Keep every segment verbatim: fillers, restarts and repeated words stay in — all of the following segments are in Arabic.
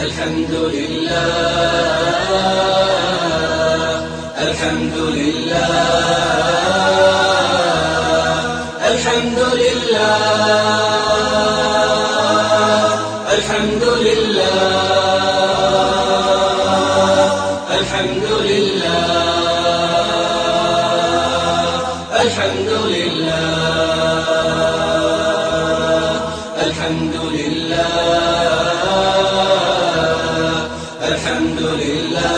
الحمد لله الحمد لله الحمد لله الحمد لله الحمد لله الحمد لله الحمد لله الحمد لله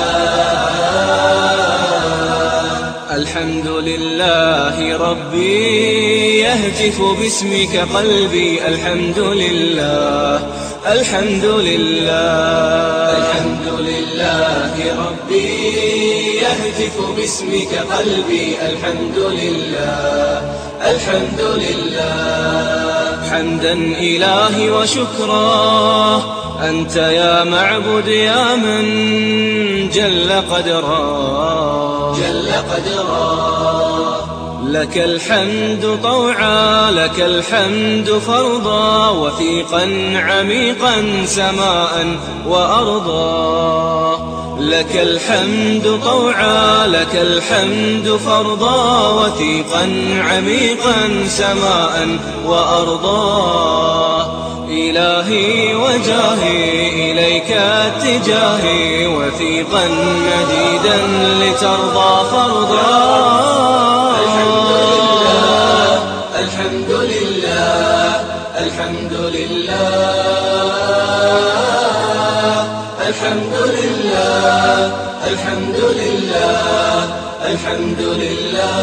الحمد لله ربي يهتف باسمك قلبي الحمد لله الحمد لله الحمد لله ربي يهتف باسمك قلبي الحمد لله الحمد لله حمدا إلهي وشكرا أنت يا معبد يا من جل قدرا جل قدرا لك الحمد طوعا لك الحمد فرضا وثيقا عميقا سماء وأرضا لك الحمد طوعا لك الحمد فرضا وثيقا عميقا سماء وأرضا إلهي وجاهي إليك اتجاهي وثيقا مديدا لترضى فرضا الحمد لله الحمد لله الحمد لله الحمد لله الحمد لله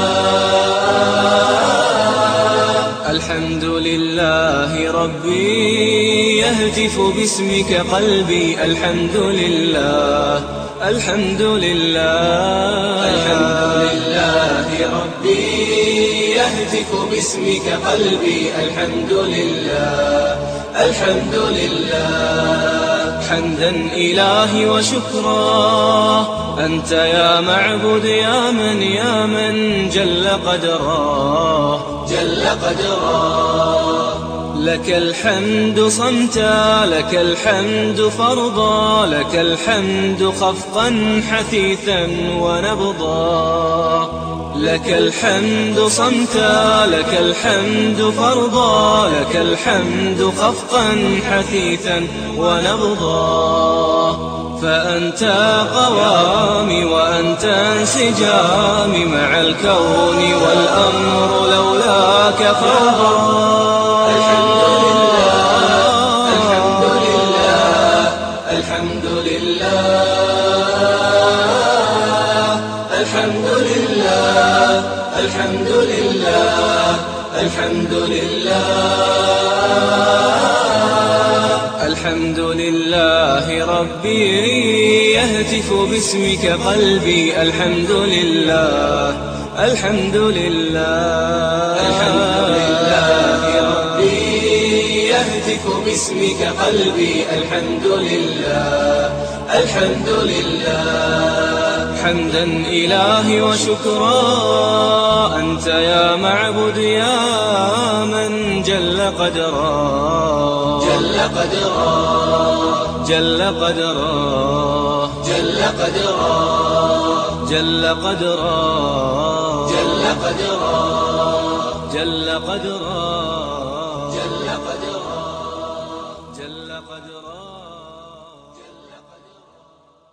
الحمد لله ربي يهتف باسمك قلبي الحمد لله الحمد لله الحمد لله ربي يهتف باسمك قلبي الحمد لله الحمد لله حمدا إلهي وشكرا أنت يا معبد يا من يا من جل قدرا جل قدرا لك الحمد صمتا لك الحمد فرضا لك الحمد خفقا حثيثا ونبضا لك الحمد صمتا لك الحمد فرضا لك الحمد خفقا حثيثا ونبضا فأنت قوامي وأنت انسجامي مع الكون والأمر لولاك فوضى الحمد لله الحمد لله الحمد لله الحمد لله الحمد لله الحمد لله الحمد لله ربي يهتف باسمك قلبي الحمد لله الحمد لله الحمد لله ربي يهتف باسمك قلبي الحمد لله الحمد لله حمدا إلهي وشكرا أنت يا معبد يا من جل قدرا جل قدرا جل قدرا جل قدرا جل قدرا جل قدرا جل قدرا